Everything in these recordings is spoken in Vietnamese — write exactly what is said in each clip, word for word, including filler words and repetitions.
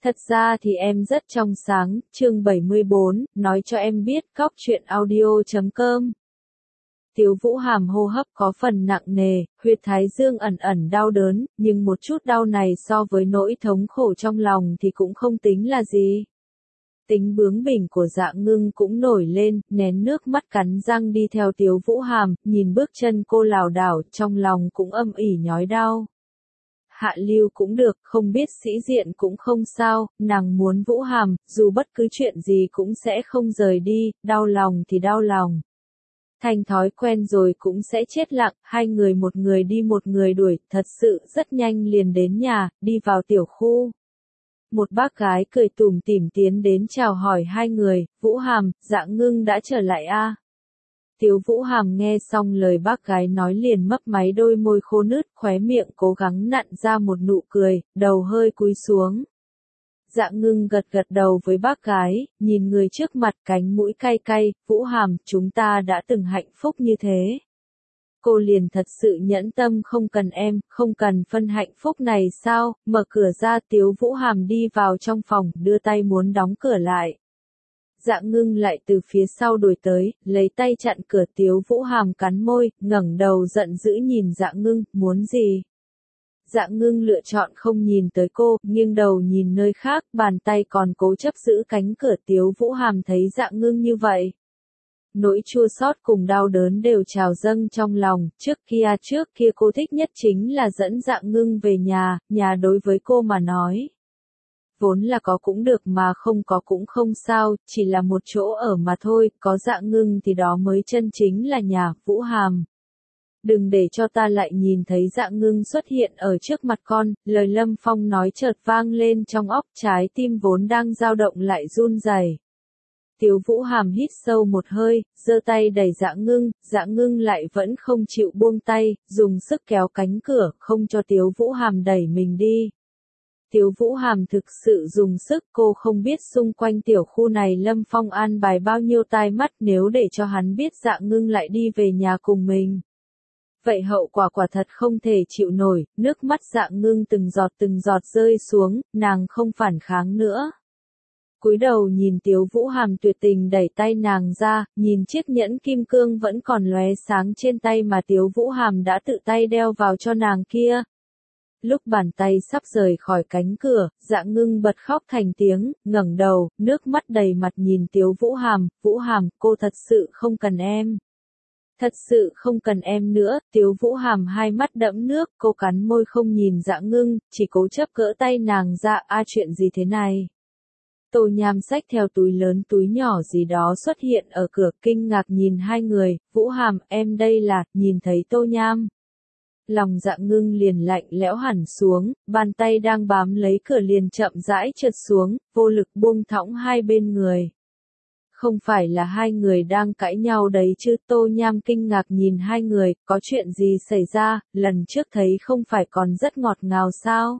Thật ra thì em rất trong sáng, chương bảy mươi bốn, nói cho em biết, cóc truyện audio chấm com. Tiếu Vũ Hàm hô hấp có phần nặng nề, huyệt thái dương ẩn ẩn đau đớn, nhưng một chút đau này so với nỗi thống khổ trong lòng thì cũng không tính là gì. Tính bướng bỉnh của Dạ Ngưng cũng nổi lên, nén nước mắt cắn răng đi theo Tiếu Vũ Hàm, nhìn bước chân cô lảo đảo, trong lòng cũng âm ỉ nhói đau. Hạ lưu cũng được, không biết sĩ diện cũng không sao, nàng muốn Vũ Hàm, dù bất cứ chuyện gì cũng sẽ không rời đi, đau lòng thì đau lòng. Thành thói quen rồi cũng sẽ chết lặng, hai người một người đi một người đuổi, thật sự rất nhanh liền đến nhà, đi vào tiểu khu. Một bác gái cười tủm tỉm tiến đến chào hỏi hai người, Vũ Hàm, Dạ Ngưng đã trở lại a. À? Tiếu Vũ Hàm nghe xong lời bác gái nói liền mấp máy đôi môi khô nứt, khóe miệng cố gắng nặn ra một nụ cười, đầu hơi cúi xuống. Dạ Ngưng gật gật đầu với bác gái, nhìn người trước mặt cánh mũi cay cay, Vũ Hàm, chúng ta đã từng hạnh phúc như thế. Cô liền thật sự nhẫn tâm không cần em, không cần phân hạnh phúc này sao, mở cửa ra Tiếu Vũ Hàm đi vào trong phòng, đưa tay muốn đóng cửa lại. Dạ Ngưng lại từ phía sau đuổi tới, lấy tay chặn cửa Tiếu Vũ Hàm cắn môi, ngẩng đầu giận dữ nhìn Dạ Ngưng, muốn gì? Dạ Ngưng lựa chọn không nhìn tới cô, nghiêng đầu nhìn nơi khác, bàn tay còn cố chấp giữ cánh cửa Tiếu Vũ Hàm thấy Dạ Ngưng như vậy. Nỗi chua xót cùng đau đớn đều trào dâng trong lòng, trước kia trước kia cô thích nhất chính là dẫn Dạ Ngưng về nhà, nhà đối với cô mà nói. Vốn là có cũng được mà không có cũng không sao, chỉ là một chỗ ở mà thôi, có Dạ Ngưng thì đó mới chân chính là nhà, Vũ Hàm. Đừng để cho ta lại nhìn thấy Dạ Ngưng xuất hiện ở trước mặt con, lời Lâm Phong nói chợt vang lên trong óc, trái tim vốn đang dao động lại run rẩy. Tiếu Vũ Hàm hít sâu một hơi, giơ tay đẩy Dạ Ngưng, Dạ Ngưng lại vẫn không chịu buông tay, dùng sức kéo cánh cửa, không cho Tiếu Vũ Hàm đẩy mình đi. Tiếu Vũ Hàm thực sự dùng sức, cô không biết xung quanh tiểu khu này Lâm Phong an bài bao nhiêu tai mắt nếu để cho hắn biết Dạ Ngưng lại đi về nhà cùng mình. Vậy hậu quả quả thật không thể chịu nổi, nước mắt Dạ Ngưng từng giọt từng giọt rơi xuống, nàng không phản kháng nữa. Cúi đầu nhìn Tiếu Vũ Hàm tuyệt tình đẩy tay nàng ra, nhìn chiếc nhẫn kim cương vẫn còn lóe sáng trên tay mà Tiếu Vũ Hàm đã tự tay đeo vào cho nàng kia. Lúc bàn tay sắp rời khỏi cánh cửa, Dạ Ngưng bật khóc thành tiếng, ngẩng đầu, nước mắt đầy mặt nhìn Tiếu Vũ Hàm, Vũ Hàm, cô thật sự không cần em. Thật sự không cần em nữa, Tiếu Vũ Hàm hai mắt đẫm nước, cô cắn môi không nhìn Dạ Ngưng, chỉ cố chấp cỡ tay nàng ra, a chuyện gì thế này? Tô Nham xách theo túi lớn túi nhỏ gì đó xuất hiện ở cửa, kinh ngạc nhìn hai người, Vũ Hàm, em đây là, nhìn thấy Tô Nham. Lòng Dạ Ngưng liền lạnh lẽo hẳn xuống, bàn tay đang bám lấy cửa liền chậm rãi trượt xuống, vô lực buông thõng hai bên người. Không phải là hai người đang cãi nhau đấy chứ? Tô Nham kinh ngạc nhìn hai người, có chuyện gì xảy ra, lần trước thấy không phải còn rất ngọt ngào sao?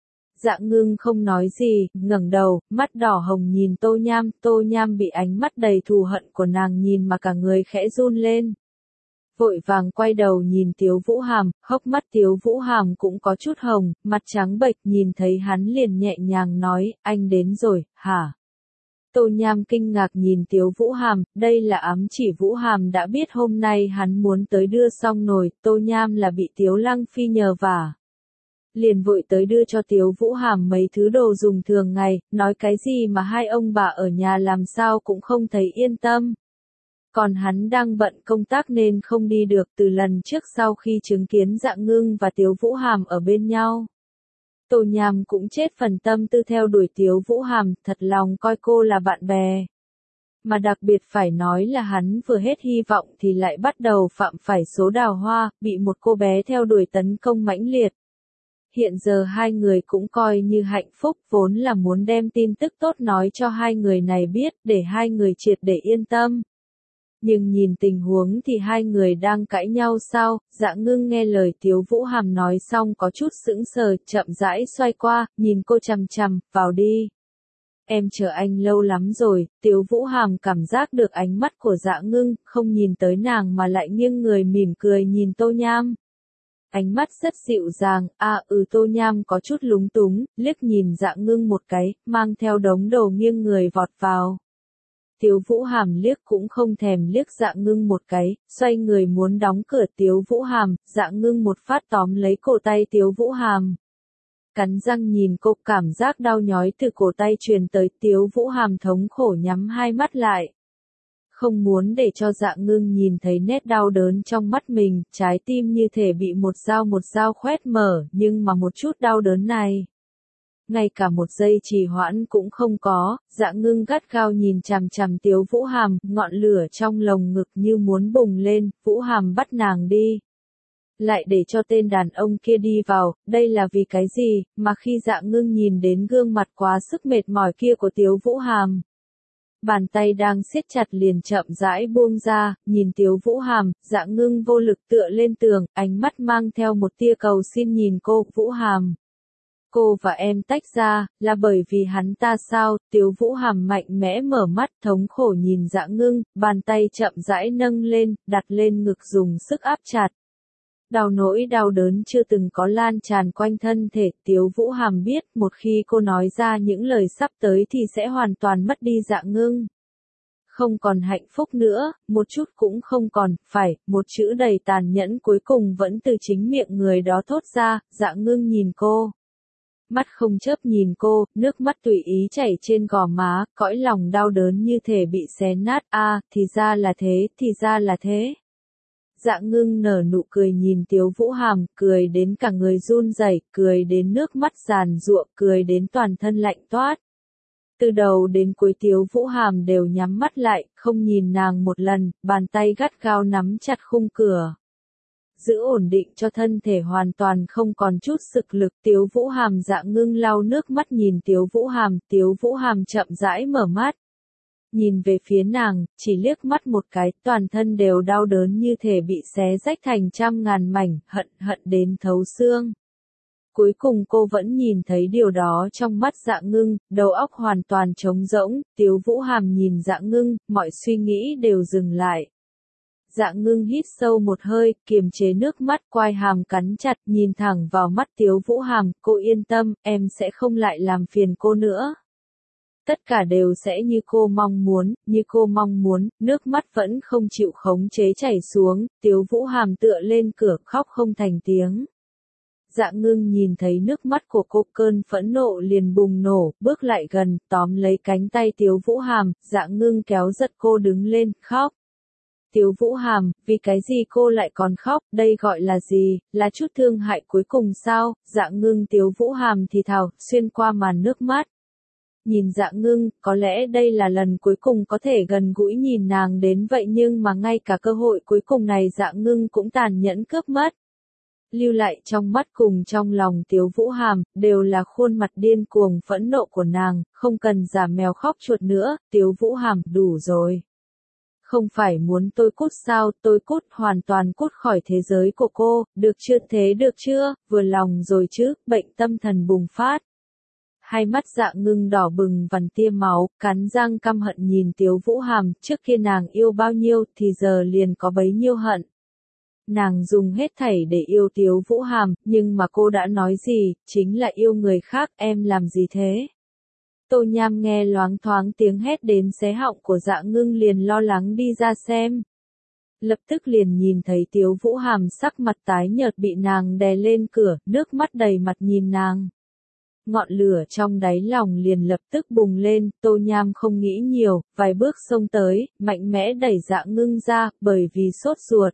Dạ Ngưng không nói gì, ngẩng đầu, mắt đỏ hồng nhìn Tô Nham, Tô Nham bị ánh mắt đầy thù hận của nàng nhìn mà cả người khẽ run lên. Vội vàng quay đầu nhìn Tiếu Vũ Hàm, hốc mắt Tiếu Vũ Hàm cũng có chút hồng, mặt trắng bệch, nhìn thấy hắn liền nhẹ nhàng nói, anh đến rồi, hả? Tô Nham kinh ngạc nhìn Tiếu Vũ Hàm, đây là ám chỉ Vũ Hàm đã biết hôm nay hắn muốn tới đưa xong nồi, Tô Nham là bị Tiếu Lăng Phi nhờ vả. Liền vội tới đưa cho Tiếu Vũ Hàm mấy thứ đồ dùng thường ngày, nói cái gì mà hai ông bà ở nhà làm sao cũng không thấy yên tâm. Còn hắn đang bận công tác nên không đi được từ lần trước sau khi chứng kiến Dạ Ngưng và Tiếu Vũ Hàm ở bên nhau. Tô Nham cũng chết phần tâm tư theo đuổi Tiếu Vũ Hàm, thật lòng coi cô là bạn bè. Mà đặc biệt phải nói là hắn vừa hết hy vọng thì lại bắt đầu phạm phải số đào hoa, bị một cô bé theo đuổi tấn công mãnh liệt. Hiện giờ hai người cũng coi như hạnh phúc, vốn là muốn đem tin tức tốt nói cho hai người này biết, để hai người triệt để yên tâm. Nhưng nhìn tình huống thì hai người đang cãi nhau sao? Dạ Ngưng nghe lời Tiếu Vũ Hàm nói xong có chút sững sờ, chậm rãi xoay qua, nhìn cô chằm chằm, vào đi. Em chờ anh lâu lắm rồi. Tiếu Vũ Hàm cảm giác được ánh mắt của Dạ Ngưng, không nhìn tới nàng mà lại nghiêng người mỉm cười nhìn Tô Nham. ánh mắt rất dịu dàng. À ừ Tô Nham có chút lúng túng, liếc nhìn Dạ Ngưng một cái, mang theo đống đồ nghiêng người vọt vào. Tiếu Vũ Hàm liếc cũng không thèm liếc Dạ Ngưng một cái, xoay người muốn đóng cửa Tiếu Vũ Hàm, Dạ Ngưng một phát tóm lấy cổ tay Tiếu Vũ Hàm. Cắn răng nhìn cô, cảm giác đau nhói từ cổ tay truyền tới. Tiếu Vũ Hàm thống khổ nhắm hai mắt lại. Không muốn để cho Dạ Ngưng nhìn thấy nét đau đớn trong mắt mình, trái tim như thể bị một dao một dao khoét mở, nhưng mà một chút đau đớn này. Ngay cả một giây trì hoãn cũng không có, Dạ Ngưng gắt gao nhìn chằm chằm Tiếu Vũ Hàm, ngọn lửa trong lồng ngực như muốn bùng lên. Vũ Hàm bắt nàng đi. Lại để cho tên đàn ông kia đi vào, đây là vì cái gì, mà khi Dạ Ngưng nhìn đến gương mặt quá sức mệt mỏi kia của Tiếu Vũ Hàm. Bàn tay đang siết chặt liền chậm rãi buông ra, nhìn Tiếu Vũ Hàm, Dạ Ngưng vô lực tựa lên tường, ánh mắt mang theo một tia cầu xin nhìn cô. Vũ Hàm, cô và em tách ra, là bởi vì hắn ta sao? Tiếu Vũ Hàm mạnh mẽ mở mắt, thống khổ nhìn Dạ Ngưng, bàn tay chậm rãi nâng lên, đặt lên ngực dùng sức áp chặt. Đau nỗi đau đớn chưa từng có lan tràn quanh thân thể. Tiếu Vũ Hàm biết một khi cô nói ra những lời sắp tới thì sẽ hoàn toàn mất đi Dạ Ngưng. Không còn hạnh phúc nữa, một chút cũng không còn, phải, một chữ đầy tàn nhẫn cuối cùng vẫn từ chính miệng người đó thốt ra. Dạ Ngưng nhìn cô. Mắt không chớp nhìn cô, nước mắt tùy ý chảy trên gò má, cõi lòng đau đớn như thể bị xé nát. A, à, thì ra là thế, thì ra là thế. Dạ Ngưng nở nụ cười nhìn Tiếu Vũ Hàm, cười đến cả người run rẩy, cười đến nước mắt giàn giụa, cười đến toàn thân lạnh toát. Từ đầu đến cuối Tiếu Vũ Hàm đều nhắm mắt lại, không nhìn nàng một lần, bàn tay gắt gao nắm chặt khung cửa. Giữ ổn định cho thân thể hoàn toàn không còn chút sức lực. Tiếu Vũ Hàm. Dạ Ngưng lau nước mắt nhìn Tiếu Vũ Hàm, Tiếu Vũ Hàm chậm rãi mở mắt. Nhìn về phía nàng, chỉ liếc mắt một cái, toàn thân đều đau đớn như thể bị xé rách thành trăm ngàn mảnh, hận hận đến thấu xương. Cuối cùng cô vẫn nhìn thấy điều đó trong mắt Dạ Ngưng, đầu óc hoàn toàn trống rỗng. Tiếu Vũ Hàm nhìn Dạ Ngưng, mọi suy nghĩ đều dừng lại. Dạ Ngưng hít sâu một hơi, kiềm chế nước mắt, quai hàm cắn chặt, nhìn thẳng vào mắt Tiếu Vũ Hàm. Cô yên tâm, em sẽ không lại làm phiền cô nữa. Tất cả đều sẽ như cô mong muốn, như cô mong muốn. Nước mắt vẫn không chịu khống chế chảy xuống. Tiếu Vũ Hàm tựa lên cửa, khóc không thành tiếng. Dạ Ngưng nhìn thấy nước mắt của cô, cơn phẫn nộ liền bùng nổ, bước lại gần, tóm lấy cánh tay Tiếu Vũ Hàm. Dạ Ngưng kéo giật cô đứng lên, khóc. Tiếu Vũ Hàm, vì cái gì cô lại còn khóc, đây gọi là gì, là chút thương hại cuối cùng sao? Dạ Ngưng. Tiếu Vũ Hàm thì thào, xuyên qua màn nước mắt. Nhìn Dạ Ngưng, có lẽ đây là lần cuối cùng có thể gần gũi nhìn nàng đến vậy, nhưng mà ngay cả cơ hội cuối cùng này Dạ Ngưng cũng tàn nhẫn cướp mất. Lưu lại trong mắt cùng trong lòng Tiếu Vũ Hàm, đều là khuôn mặt điên cuồng phẫn nộ của nàng, không cần giả mèo khóc chuột nữa. Tiếu Vũ Hàm, đủ rồi. Không phải muốn tôi cút sao, tôi cút, hoàn toàn cút khỏi thế giới của cô, được chưa, thế được chưa, vừa lòng rồi chứ? Bệnh tâm thần bùng phát. Hai mắt Dạ Ngưng đỏ bừng vằn tia máu, cắn răng căm hận nhìn Tiếu Vũ Hàm, trước kia nàng yêu bao nhiêu thì giờ liền có bấy nhiêu hận. Nàng dùng hết thảy để yêu Tiếu Vũ Hàm, nhưng mà cô đã nói gì, chính là yêu người khác. Em làm gì thế? Tô Nham nghe loáng thoáng tiếng hét đến xé họng của Dạ Ngưng liền lo lắng đi ra xem. Lập tức liền nhìn thấy Tiếu Vũ Hàm sắc mặt tái nhợt bị nàng đè lên cửa, nước mắt đầy mặt nhìn nàng. Ngọn lửa trong đáy lòng liền lập tức bùng lên. Tô Nham không nghĩ nhiều, vài bước xông tới, mạnh mẽ đẩy Dạ Ngưng ra, bởi vì sốt ruột.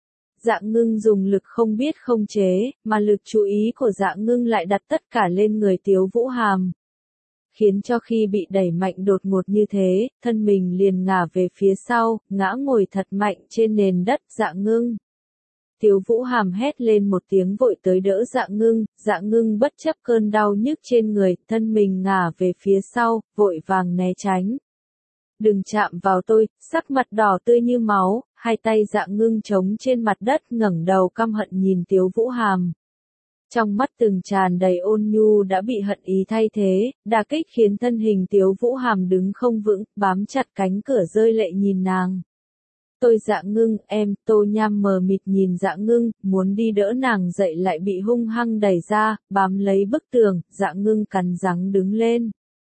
Dạ Ngưng dùng lực không biết không chế, mà lực chú ý của Dạ Ngưng lại đặt tất cả lên người Tiếu Vũ Hàm. Khiến cho khi bị đẩy mạnh đột ngột như thế, thân mình liền ngả về phía sau, ngã ngồi thật mạnh trên nền đất. Dạ Ngưng. Tiếu Vũ Hàm hét lên một tiếng vội tới đỡ Dạ Ngưng. Dạ Ngưng bất chấp cơn đau nhức trên người, thân mình ngả về phía sau, vội vàng né tránh. Đừng chạm vào tôi, sắc mặt đỏ tươi như máu, hai tay Dạ Ngưng chống trên mặt đất, ngẩng đầu căm hận nhìn Tiếu Vũ Hàm. Trong mắt từng tràn đầy ôn nhu đã bị hận ý thay thế, đả kích khiến thân hình Tiếu Vũ Hàm đứng không vững, bám chặt cánh cửa rơi lệ nhìn nàng. Tôi Dạ Ngưng, em, Tô Nham mờ mịt nhìn Dạ Ngưng, muốn đi đỡ nàng dậy lại bị hung hăng đẩy ra, bám lấy bức tường, Dạ Ngưng cắn răng đứng lên.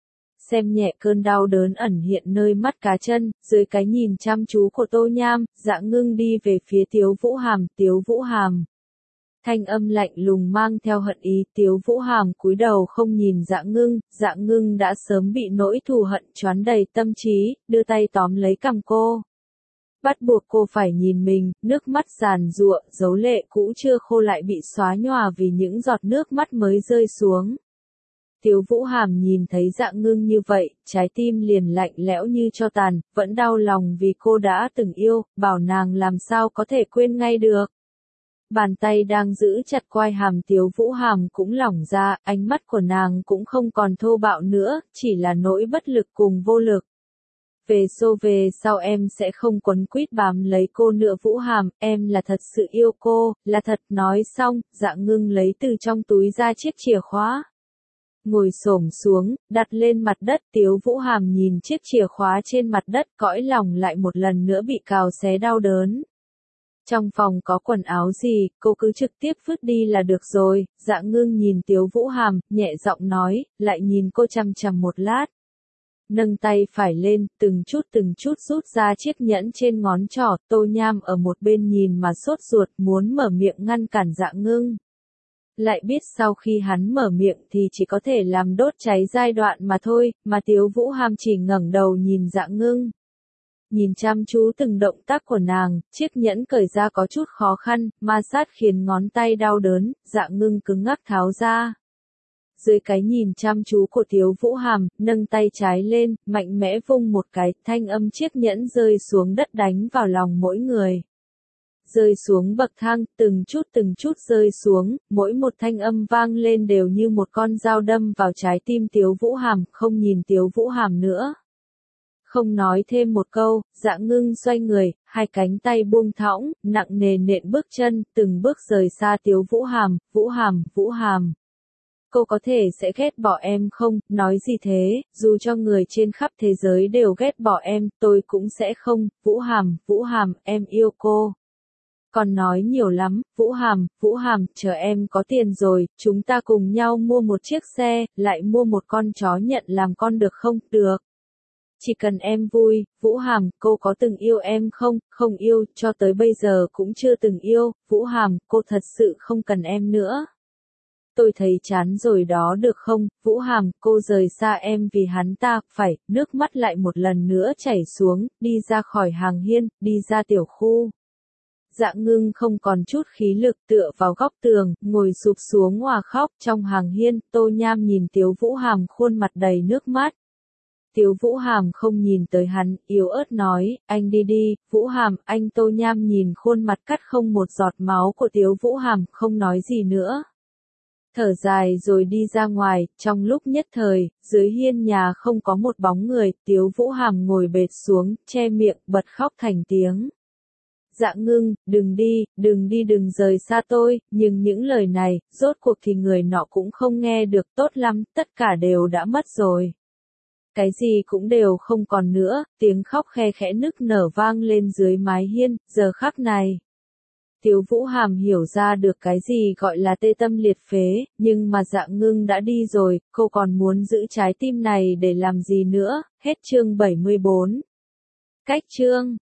Xem nhẹ cơn đau đớn ẩn hiện nơi mắt cá chân, dưới cái nhìn chăm chú của Tô Nham, Dạ Ngưng đi về phía Tiếu Vũ Hàm, Tiếu Vũ Hàm. Thanh âm lạnh lùng mang theo hận ý, Tiếu Vũ Hàm cúi đầu không nhìn Dạ Ngưng, Dạ Ngưng đã sớm bị nỗi thù hận choán đầy tâm trí, đưa tay tóm lấy cằm cô. Bắt buộc cô phải nhìn mình, nước mắt giàn giụa, dấu lệ cũ chưa khô lại bị xóa nhòa vì những giọt nước mắt mới rơi xuống. Tiếu Vũ Hàm nhìn thấy Dạ Ngưng như vậy, trái tim liền lạnh lẽo như tro tàn, vẫn đau lòng vì cô đã từng yêu, bảo nàng làm sao có thể quên ngay được. Bàn tay đang giữ chặt quai hàm Tiếu Vũ Hàm cũng lỏng ra, ánh mắt của nàng cũng không còn thô bạo nữa, chỉ là nỗi bất lực cùng vô lực. Về xô về sau em sẽ không quấn quýt bám lấy cô nữa Vũ Hàm, em là thật sự yêu cô, là thật. Nói xong, Dạ Ngưng lấy từ trong túi ra chiếc chìa khóa. Ngồi xổm xuống, đặt lên mặt đất, Tiếu Vũ Hàm nhìn chiếc chìa khóa trên mặt đất, cõi lòng lại một lần nữa bị cào xé đau đớn. Trong phòng có quần áo gì, cô cứ trực tiếp vứt đi là được rồi. Dạ Ngưng nhìn Tiếu Vũ Hàm, nhẹ giọng nói, lại nhìn cô chằm chằm một lát. Nâng tay phải lên, từng chút từng chút rút ra chiếc nhẫn trên ngón trỏ, Tô Nham ở một bên nhìn mà sốt ruột muốn mở miệng ngăn cản Dạ Ngưng. Lại biết sau khi hắn mở miệng thì chỉ có thể làm đốt cháy giai đoạn mà thôi, mà Tiếu Vũ Hàm chỉ ngẩng đầu nhìn Dạ Ngưng. Nhìn chăm chú từng động tác của nàng, chiếc nhẫn cởi ra có chút khó khăn, ma sát khiến ngón tay đau đớn, Dạ Ngưng cứng ngắc tháo ra. Dưới cái nhìn chăm chú của Tiếu Vũ Hàm, nâng tay trái lên, mạnh mẽ vung một cái, thanh âm chiếc nhẫn rơi xuống đất đánh vào lòng mỗi người. Rơi xuống bậc thang, từng chút từng chút rơi xuống, mỗi một thanh âm vang lên đều như một con dao đâm vào trái tim Tiếu Vũ Hàm, không nhìn Tiếu Vũ Hàm nữa. Không nói thêm một câu, Dạ Ngưng xoay người, hai cánh tay buông thõng, nặng nề nện bước chân, từng bước rời xa Tiếu Vũ Hàm, Vũ Hàm, Vũ Hàm. Cô có thể sẽ ghét bỏ em không, nói gì thế, dù cho người trên khắp thế giới đều ghét bỏ em, tôi cũng sẽ không, Vũ Hàm, Vũ Hàm, em yêu cô. Còn nói nhiều lắm, Vũ Hàm, Vũ Hàm, chờ em có tiền rồi, chúng ta cùng nhau mua một chiếc xe, lại mua một con chó nhận làm con được không, được. Chỉ cần em vui, Vũ Hàm, cô có từng yêu em không, không yêu, cho tới bây giờ cũng chưa từng yêu, Vũ Hàm, cô thật sự không cần em nữa. Tôi thấy chán rồi đó được không, Vũ Hàm, cô rời xa em vì hắn ta, phải, nước mắt lại một lần nữa chảy xuống, đi ra khỏi hàng hiên, đi ra tiểu khu. Dạ Ngưng không còn chút khí lực tựa vào góc tường, ngồi sụp xuống hòa khóc trong hàng hiên, Tô Nham nhìn Tiếu Vũ Hàm khuôn mặt đầy nước mắt. Tiếu Vũ Hàm không nhìn tới hắn, yếu ớt nói, anh đi đi, Vũ Hàm, anh. Tô Nham nhìn khuôn mặt cắt không một giọt máu của Tiếu Vũ Hàm, không nói gì nữa. Thở dài rồi đi ra ngoài, trong lúc nhất thời, dưới hiên nhà không có một bóng người, Tiếu Vũ Hàm ngồi bệt xuống, che miệng, bật khóc thành tiếng. Dạ Ngưng, đừng đi, đừng đi đừng rời xa tôi, nhưng những lời này, rốt cuộc thì người nọ cũng không nghe được, tốt lắm, tất cả đều đã mất rồi. Cái gì cũng đều không còn nữa, tiếng khóc khe khẽ nức nở vang lên dưới mái hiên, giờ khắc này. Tiếu Vũ Hàm hiểu ra được cái gì gọi là tê tâm liệt phế, nhưng mà Dạ Ngưng đã đi rồi, cô còn muốn giữ trái tim này để làm gì nữa, hết chương bảy mươi bốn. Cách chương